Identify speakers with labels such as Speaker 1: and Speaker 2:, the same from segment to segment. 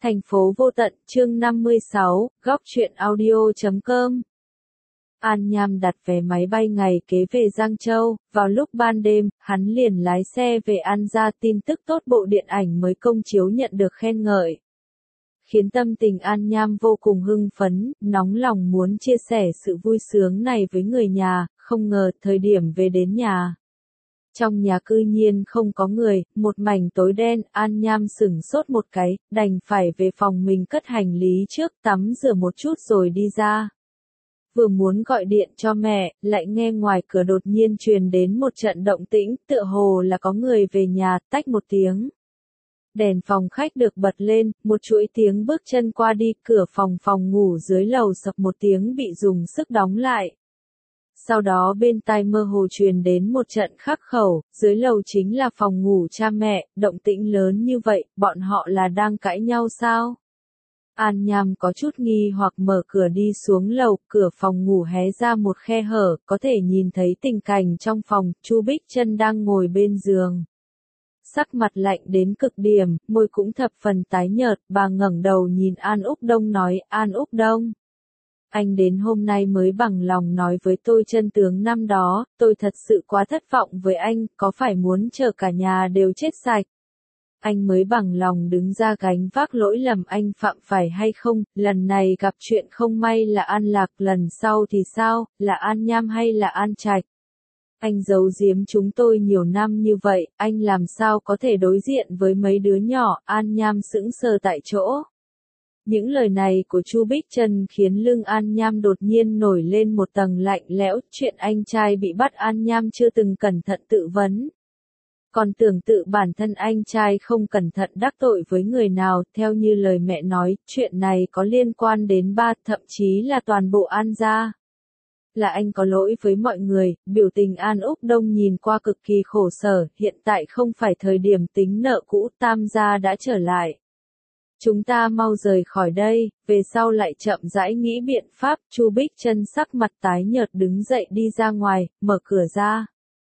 Speaker 1: Thành phố vô tận, chương 56, góc truyện audio.com. An Nham đặt vé máy bay ngày kế về Giang Châu, vào lúc ban đêm, hắn liền lái xe về An Gia. Tin tức tốt bộ điện ảnh mới công chiếu nhận được khen ngợi, khiến tâm tình An Nham vô cùng hưng phấn, nóng lòng muốn chia sẻ sự vui sướng này với người nhà. Không ngờ thời điểm về đến nhà, trong nhà cư nhiên không có người, một mảnh tối đen. An Nham sửng sốt một cái, đành phải về phòng mình cất hành lý trước, tắm rửa một chút rồi đi ra. Vừa muốn gọi điện cho mẹ, lại nghe ngoài cửa đột nhiên truyền đến một trận động tĩnh, tựa hồ là có người về nhà. Tách một tiếng, đèn phòng khách được bật lên, một chuỗi tiếng bước chân qua đi, cửa phòng ngủ dưới lầu sập một tiếng bị dùng sức đóng lại. Sau đó bên tai mơ hồ truyền đến một trận khắc khẩu, dưới lầu chính là phòng ngủ cha mẹ. Động tĩnh lớn như vậy, bọn họ là đang cãi nhau sao? An Nham có chút nghi hoặc mở cửa đi xuống lầu, cửa phòng ngủ hé ra một khe hở, có thể nhìn thấy tình cảnh trong phòng. Chu Bích Chân đang ngồi bên giường, sắc mặt lạnh đến cực điểm, môi cũng thập phần tái nhợt. Bà ngẩng đầu nhìn An Úc Đông nói: An Úc Đông, anh đến hôm nay mới bằng lòng nói với tôi chân tướng năm đó. Tôi thật sự quá thất vọng với anh, có phải muốn chờ cả nhà đều chết sạch, anh mới bằng lòng đứng ra gánh vác lỗi lầm anh phạm phải hay không? Lần này gặp chuyện không may là An Lạc, lần sau thì sao, là An Nham hay là An Trạch? Anh giấu giếm chúng tôi nhiều năm như vậy, anh làm sao có thể đối diện với mấy đứa nhỏ? An Nham sững sờ tại chỗ. Những lời này của Chu Bích Chân khiến lưng An Nham đột nhiên nổi lên một tầng lạnh lẽo. Chuyện anh trai bị bắt An Nham chưa từng cẩn thận tự vấn, còn tưởng tự bản thân anh trai không cẩn thận đắc tội với người nào. Theo như lời mẹ nói, chuyện này có liên quan đến ba, thậm chí là toàn bộ An gia. Là anh có lỗi với mọi người. Biểu tình An Úc Đông nhìn qua cực kỳ khổ sở. Hiện tại không phải thời điểm tính nợ cũ, Tam gia đã trở lại, chúng ta mau rời khỏi đây, về sau lại chậm rãi nghĩ biện pháp. Chu Bích Chân sắc mặt tái nhợt đứng dậy đi ra ngoài, mở cửa ra,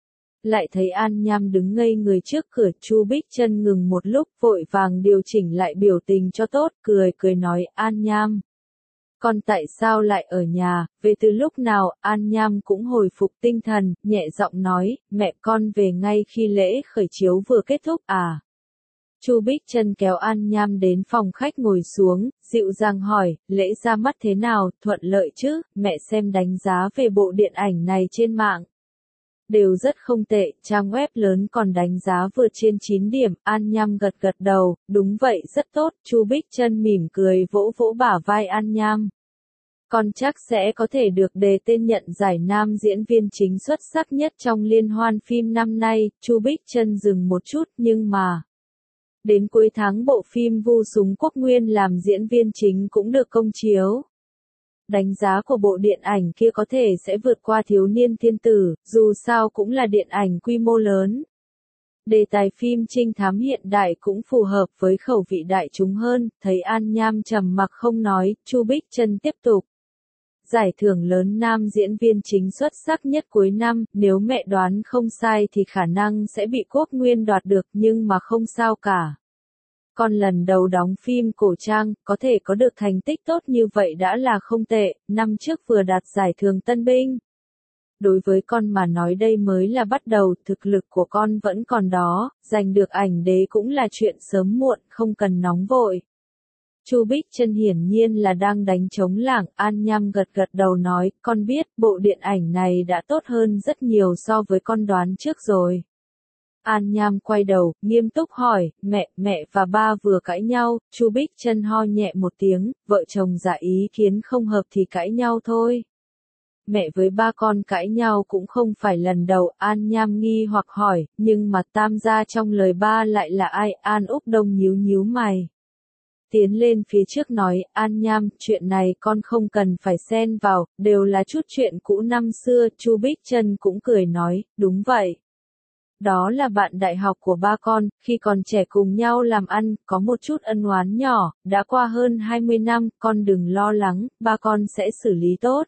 Speaker 1: lại thấy An Nham đứng ngây người trước cửa. Chu Bích Chân ngừng một lúc, vội vàng điều chỉnh lại biểu tình cho tốt, cười nói: An Nham, con tại sao lại ở nhà, về từ lúc nào? An Nham cũng hồi phục tinh thần, nhẹ giọng nói: mẹ, con về ngay khi lễ khởi chiếu vừa kết thúc. À? Chu Bích Chân kéo An Nham đến phòng khách ngồi xuống, dịu dàng hỏi: lễ ra mắt thế nào, thuận lợi chứ? Mẹ xem đánh giá về bộ điện ảnh này trên mạng đều rất không tệ, trang web lớn còn đánh giá vượt trên 9 điểm. An Nham gật đầu, đúng vậy, rất tốt. Chu Bích Chân mỉm cười vỗ vỗ bả vai An Nham: con chắc sẽ có thể được đề tên nhận giải nam diễn viên chính xuất sắc nhất trong liên hoan phim năm nay. Chu Bích Chân dừng một chút, nhưng mà đến cuối tháng bộ phim Vu Súng Quốc Nguyên làm diễn viên chính cũng được công chiếu. Đánh giá của bộ điện ảnh kia có thể sẽ vượt qua Thiếu niên thiên tử, dù sao cũng là điện ảnh quy mô lớn. Đề tài phim trinh thám hiện đại cũng phù hợp với khẩu vị đại chúng hơn. Thấy An Nham trầm mặc không nói, Chu Bích Chân tiếp tục: giải thưởng lớn nam diễn viên chính xuất sắc nhất cuối năm, nếu mẹ đoán không sai thì khả năng sẽ bị Quốc Nguyên đoạt được, nhưng mà không sao cả. Con lần đầu đóng phim cổ trang, có thể có được thành tích tốt như vậy đã là không tệ. Năm trước vừa đạt giải thưởng Tân Binh. Đối với con mà nói đây mới là bắt đầu, thực lực của con vẫn còn đó, giành được ảnh đế cũng là chuyện sớm muộn, không cần nóng vội. Chu Bích Chân hiển nhiên là đang đánh trống lảng. An Nham gật đầu nói: con biết, bộ điện ảnh này đã tốt hơn rất nhiều so với con đoán trước rồi. An Nham quay đầu, nghiêm túc hỏi: mẹ và ba vừa cãi nhau? Chu Bích Chân ho nhẹ một tiếng: vợ chồng dạ ý kiến không hợp thì cãi nhau thôi. Mẹ với ba con cãi nhau cũng không phải lần đầu. An Nham nghi hoặc hỏi: nhưng mà Tam gia trong lời ba lại là ai? An Úc Đông nhíu mày, tiến lên phía trước nói: An Nham, chuyện này con không cần phải xen vào, đều là chút chuyện cũ năm xưa. Chu Bích Chân cũng cười nói: đúng vậy. Đó là bạn đại học của ba con, khi còn trẻ cùng nhau làm ăn, có một chút ân oán nhỏ, đã qua hơn 20 năm, con đừng lo lắng, ba con sẽ xử lý tốt.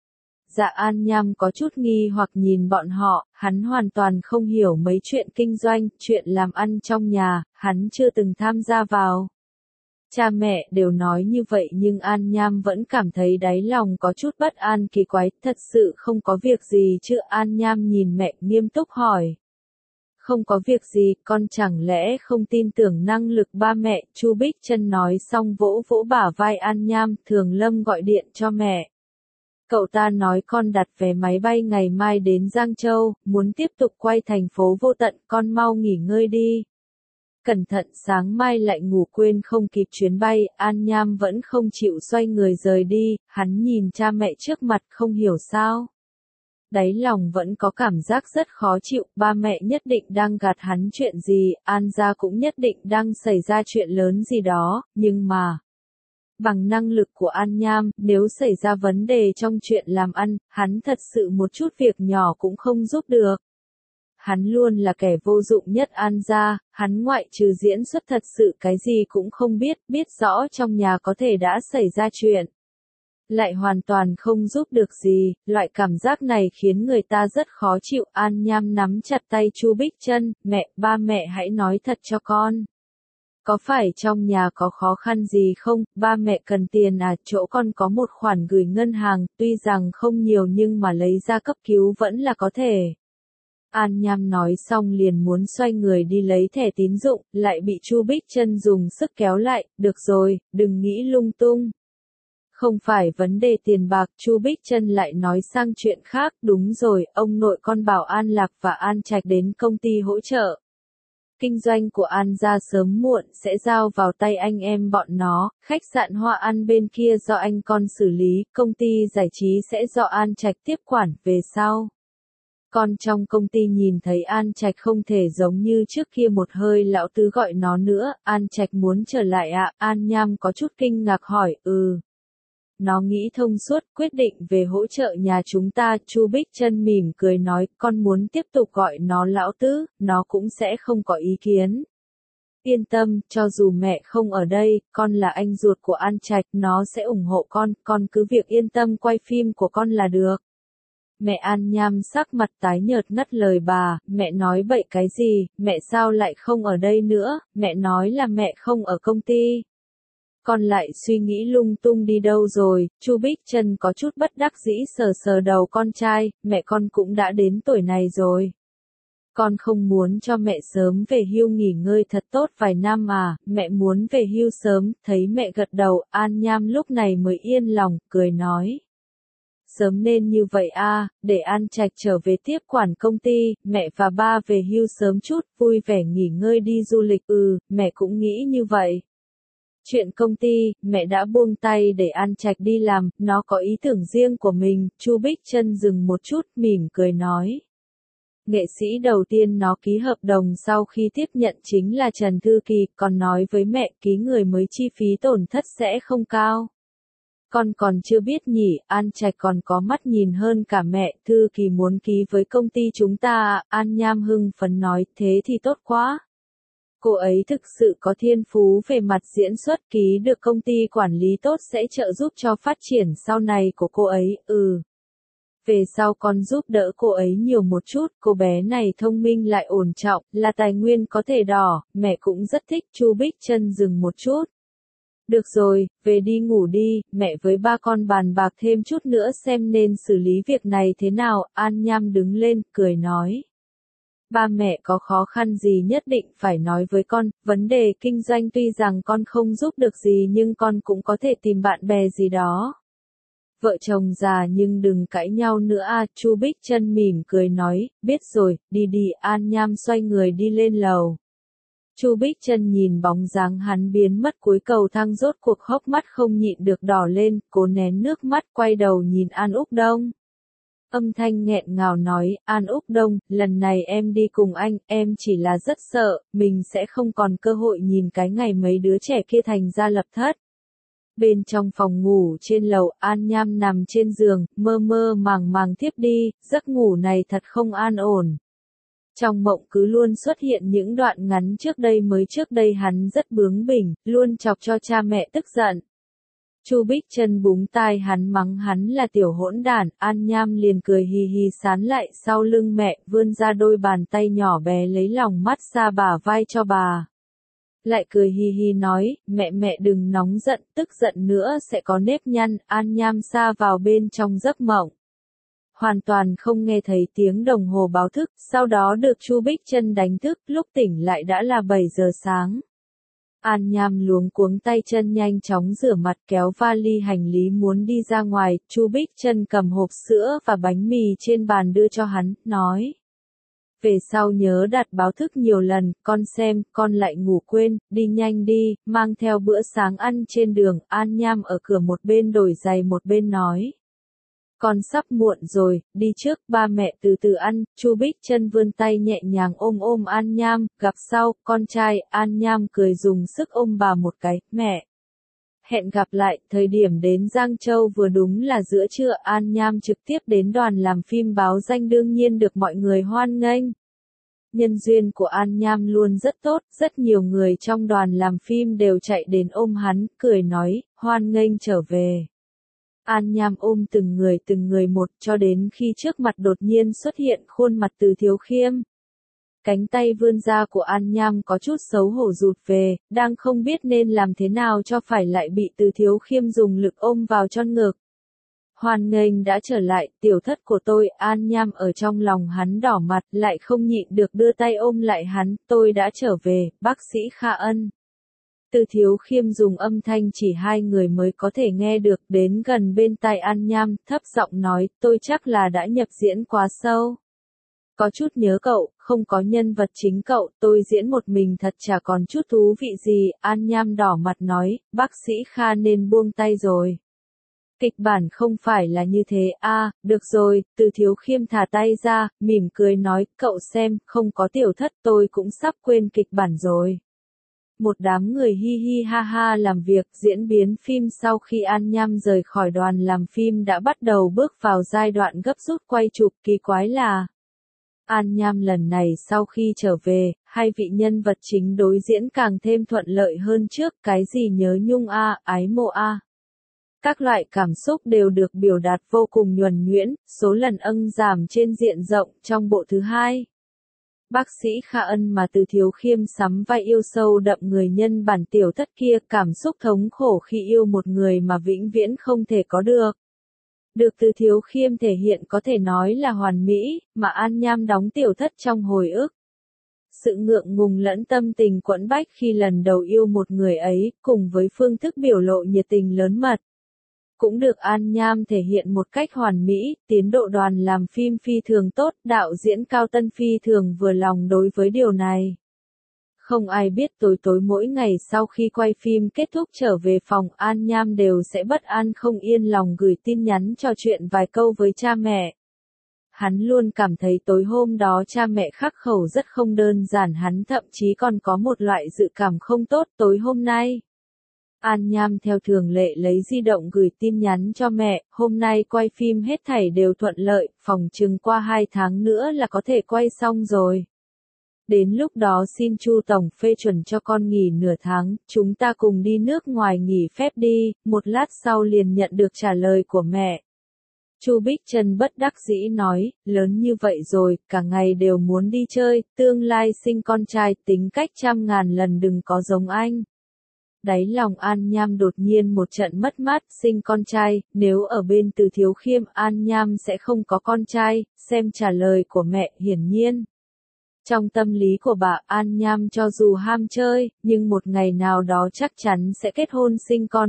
Speaker 1: Dạ. An Nham có chút nghi hoặc nhìn bọn họ, hắn hoàn toàn không hiểu mấy chuyện kinh doanh, chuyện làm ăn trong nhà, hắn chưa từng tham gia vào. Cha mẹ đều nói như vậy nhưng An Nham vẫn cảm thấy đáy lòng có chút bất an kỳ quái, thật sự không có việc gì chứ? An Nham nhìn mẹ nghiêm túc hỏi. Không có việc gì, con chẳng lẽ không tin tưởng năng lực ba mẹ? Chu Bích Chân nói xong vỗ vỗ bả vai An Nham, Thường Lâm gọi điện cho mẹ. Cậu ta nói con đặt vé máy bay ngày mai đến Giang Châu, muốn tiếp tục quay thành phố Vô Tận, con mau nghỉ ngơi đi. Cẩn thận sáng mai lại ngủ quên không kịp chuyến bay. An Nham vẫn không chịu xoay người rời đi, hắn nhìn cha mẹ trước mặt không hiểu sao. Đáy lòng vẫn có cảm giác rất khó chịu, ba mẹ nhất định đang gạt hắn chuyện gì, An gia cũng nhất định đang xảy ra chuyện lớn gì đó, nhưng mà... Bằng năng lực của An Nham, nếu xảy ra vấn đề trong chuyện làm ăn, hắn thật sự một chút việc nhỏ cũng không giúp được. Hắn luôn là kẻ vô dụng nhất An gia, hắn ngoại trừ diễn xuất thật sự cái gì cũng không biết, biết rõ trong nhà có thể đã xảy ra chuyện. Lại hoàn toàn không giúp được gì, loại cảm giác này khiến người ta rất khó chịu. An Nham nắm chặt tay Chu Bích Chân, ba mẹ hãy nói thật cho con. Có phải trong nhà có khó khăn gì không? Ba mẹ cần tiền à? Chỗ con có một khoản gửi ngân hàng, tuy rằng không nhiều nhưng mà lấy ra cấp cứu vẫn là có thể. An Nham nói xong liền muốn xoay người đi lấy thẻ tín dụng, lại bị Chu Bích Chân dùng sức kéo lại, được rồi, đừng nghĩ lung tung. Không phải vấn đề tiền bạc, Chu Bích Chân lại nói sang chuyện khác, đúng rồi, ông nội con bảo An Lạc và An Trạch đến công ty hỗ trợ. Kinh doanh của An gia sớm muộn sẽ giao vào tay anh em bọn nó, khách sạn Hoa An bên kia do anh con xử lý, công ty giải trí sẽ do An Trạch tiếp quản, về sau. Con trong công ty nhìn thấy An Trạch không thể giống như trước kia một hơi lão tứ gọi nó nữa, An Trạch muốn trở lại ạ? An Nham có chút kinh ngạc hỏi, Nó nghĩ thông suốt, quyết định về hỗ trợ nhà chúng ta. Chu Bích Chân mỉm cười nói, con muốn tiếp tục gọi nó lão tứ, nó cũng sẽ không có ý kiến. Yên tâm, cho dù mẹ không ở đây, con là anh ruột của An Trạch, nó sẽ ủng hộ con cứ việc yên tâm quay phim của con là được. Mẹ An Nham sắc mặt tái nhợt ngắt lời bà, mẹ nói bậy cái gì, mẹ sao lại không ở đây nữa, mẹ nói là mẹ không ở công ty. Con lại suy nghĩ lung tung đi đâu rồi? Chu Bích Chân có chút bất đắc dĩ sờ sờ đầu con trai, mẹ con cũng đã đến tuổi này rồi. Con không muốn cho mẹ sớm về hưu nghỉ ngơi thật tốt vài năm à? Mẹ muốn về hưu sớm. Thấy mẹ gật đầu, An Nham lúc này mới yên lòng, cười nói. Sớm nên như vậy à, để An Trạch trở về tiếp quản công ty, mẹ và ba về hưu sớm chút, vui vẻ nghỉ ngơi đi du lịch. Mẹ cũng nghĩ như vậy. Chuyện công ty, mẹ đã buông tay để An Trạch đi làm, nó có ý tưởng riêng của mình. Chu Bích Chân dừng một chút, mỉm cười nói. Nghệ sĩ đầu tiên nó ký hợp đồng sau khi tiếp nhận chính là Trần Thư Kỳ, còn nói với mẹ ký người mới chi phí tổn thất sẽ không cao. Con còn chưa biết nhỉ, An Trạch còn có mắt nhìn hơn cả mẹ, Thư Kỳ muốn ký với công ty chúng ta à? An Nham hưng phấn nói, thế thì tốt quá. Cô ấy thực sự có thiên phú về mặt diễn xuất, ký được công ty quản lý tốt sẽ trợ giúp cho phát triển sau này của cô ấy. Về sau con giúp đỡ cô ấy nhiều một chút, cô bé này thông minh lại ổn trọng, là tài nguyên có thể đỏ, mẹ cũng rất thích. Chu Bích Chân dừng một chút. Được rồi, về đi ngủ đi, mẹ với ba con bàn bạc thêm chút nữa xem nên xử lý việc này thế nào. An Nham đứng lên, cười nói. Ba mẹ có khó khăn gì nhất định phải nói với con, vấn đề kinh doanh tuy rằng con không giúp được gì nhưng con cũng có thể tìm bạn bè gì đó. Vợ chồng già nhưng đừng cãi nhau nữa à? Chu Bích Chân mỉm cười nói, biết rồi, đi đi. An Nham xoay người đi lên lầu. Chu Bích Chân nhìn bóng dáng hắn biến mất cuối cầu thang rốt cuộc hốc mắt không nhịn được đỏ lên, cố nén nước mắt quay đầu nhìn An Úc Đông. Âm thanh nghẹn ngào nói, An Úc Đông, lần này em đi cùng anh, em chỉ là rất sợ, mình sẽ không còn cơ hội nhìn cái ngày mấy đứa trẻ kia thành ra lập thất. Bên trong phòng ngủ trên lầu, An Nham nằm trên giường, mơ mơ màng màng thiếp đi, giấc ngủ này thật không an ổn. Trong mộng cứ luôn xuất hiện những đoạn ngắn trước đây hắn rất bướng bỉnh, luôn chọc cho cha mẹ tức giận. Chu Bích Chân búng tai hắn mắng hắn là tiểu hỗn đản, An Nham liền cười hì hì sán lại sau lưng mẹ, vươn ra đôi bàn tay nhỏ bé lấy lòng mát xa bả vai cho bà. lại cười hi hi nói, mẹ đừng nóng giận, tức giận nữa sẽ có nếp nhăn. An Nham sa vào bên trong giấc mộng, hoàn toàn không nghe thấy tiếng đồng hồ báo thức, sau đó được Chu Bích Chân đánh thức, lúc tỉnh lại đã là 7 giờ sáng. An Nham luống cuống tay chân nhanh chóng rửa mặt kéo vali hành lý muốn đi ra ngoài, Chu Bích Chân cầm hộp sữa và bánh mì trên bàn đưa cho hắn, nói. Về sau nhớ đặt báo thức nhiều lần, con xem, con lại ngủ quên, đi nhanh đi, mang theo bữa sáng ăn trên đường. An Nham ở cửa một bên đổi giày một bên nói. Con sắp muộn rồi, đi trước, ba mẹ từ từ ăn. Chu Bích Chân vươn tay nhẹ nhàng ôm An Nham, gặp sau, con trai. An Nham cười dùng sức ôm bà một cái, mẹ. Hẹn gặp lại, thời điểm đến Giang Châu vừa đúng là giữa trưa. An Nham trực tiếp đến đoàn làm phim báo danh đương nhiên được mọi người hoan nghênh. Nhân duyên của An Nham luôn rất tốt, rất nhiều người trong đoàn làm phim đều chạy đến ôm hắn, cười nói, hoan nghênh trở về. An Nham ôm từng người một cho đến khi trước mặt đột nhiên xuất hiện khuôn mặt Từ Thiếu Khiêm. Cánh tay vươn ra của An Nham có chút xấu hổ rụt về, đang không biết nên làm thế nào cho phải lại bị Từ Thiếu Khiêm dùng lực ôm vào trong ngực. Hoan nghênh đã trở lại, tiểu thất của tôi. An Nham ở trong lòng hắn đỏ mặt, lại không nhịn được đưa tay ôm lại hắn, tôi đã trở về, bác sĩ Kha Ân. Từ Thiếu Khiêm dùng âm thanh chỉ hai người mới có thể nghe được, đến gần bên tai An Nham, thấp giọng nói, tôi chắc là đã nhập diễn quá sâu. Có chút nhớ cậu, không có nhân vật chính cậu, tôi diễn một mình thật chả còn chút thú vị gì. An Nham đỏ mặt nói, bác sĩ Kha nên buông tay rồi. Kịch bản không phải là như thế. Được rồi. Từ Thiếu Khiêm thả tay ra, mỉm cười nói, cậu xem, không có tiểu thất tôi cũng sắp quên kịch bản rồi. Một đám người hi hi ha ha làm việc, diễn biến phim. Sau khi An Nham rời khỏi đoàn làm phim đã bắt đầu bước vào giai đoạn gấp rút quay chụp. Kỳ quái là An Nham lần này sau khi trở về, hai vị nhân vật chính đối diễn càng thêm thuận lợi hơn trước. Cái gì nhớ nhung ái mộ các loại cảm xúc đều được biểu đạt vô cùng nhuần nhuyễn, số lần giảm trên diện rộng trong bộ thứ hai. Bác sĩ Kha Ân mà Từ Thiếu Khiêm sắm vai yêu sâu đậm người nhân bản tiểu thất kia, cảm xúc thống khổ khi yêu một người mà vĩnh viễn không thể có được. Được Từ Thiếu Khiêm thể hiện có thể nói là hoàn mỹ, mà An Nham đóng tiểu thất trong hồi ức. Sự ngượng ngùng lẫn tâm tình quẫn bách khi lần đầu yêu một người ấy, cùng với phương thức biểu lộ nhiệt tình lớn mật, cũng được An Nham thể hiện một cách hoàn mỹ. Tiến độ đoàn làm phim phi thường tốt, đạo diễn Cao Tân phi thường vừa lòng đối với điều này. Không ai biết tối mỗi ngày sau khi quay phim kết thúc trở về phòng, An Nham đều sẽ bất an không yên lòng gửi tin nhắn trò chuyện vài câu với cha mẹ. Hắn luôn cảm thấy tối hôm đó cha mẹ khắc khẩu rất không đơn giản, hắn thậm chí còn có một loại dự cảm không tốt tối hôm nay. An Nham theo thường lệ lấy di động gửi tin nhắn cho mẹ, hôm nay quay phim hết thảy đều thuận lợi, phỏng chừng qua 2 tháng nữa là có thể quay xong rồi. Đến lúc đó xin Chu Tổng phê chuẩn cho con nghỉ nửa tháng, chúng ta cùng đi nước ngoài nghỉ phép đi. Một lát sau liền nhận được trả lời của mẹ. Chu Bích Chân bất đắc dĩ nói, lớn như vậy rồi, cả ngày đều muốn đi chơi, tương lai sinh con trai, tính cách 100.000 lần đừng có giống anh. Đáy lòng An Nham đột nhiên một trận mất mát, sinh con trai, nếu ở bên Từ Thiếu Khiêm An Nham sẽ không có con trai. Xem trả lời của mẹ, hiển nhiên. Trong tâm lý của bà, An Nham cho dù ham chơi, nhưng một ngày nào đó chắc chắn sẽ kết hôn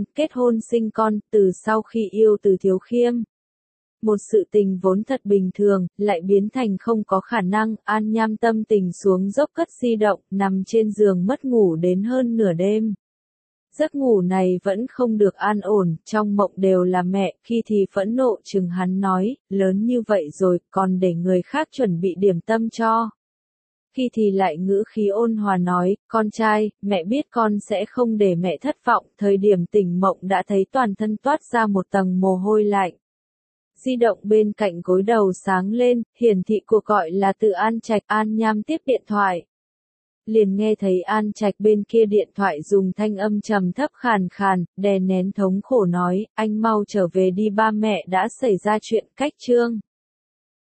Speaker 1: sinh con. Từ sau khi yêu Từ Thiếu Khiêm, một sự tình vốn thật bình thường, lại biến thành không có khả năng. An Nham tâm tình xuống dốc, cất di động, nằm trên giường mất ngủ đến hơn nửa đêm. Giấc ngủ này vẫn không được an ổn, trong mộng đều là mẹ, khi thì phẫn nộ chừng hắn nói, lớn như vậy rồi, còn để người khác chuẩn bị điểm tâm cho. Khi thì lại ngữ khí ôn hòa nói, con trai, mẹ biết con sẽ không để mẹ thất vọng. Thời điểm tỉnh mộng đã thấy toàn thân toát ra một tầng mồ hôi lạnh. Di động bên cạnh gối đầu sáng lên, hiển thị cuộc gọi là từ An Trạch. An Nham tiếp điện thoại. Liền nghe thấy An Trạch bên kia điện thoại dùng thanh âm trầm thấp khàn khàn, đè nén thống khổ nói, anh mau trở về đi, ba mẹ đã xảy ra chuyện. Cách chương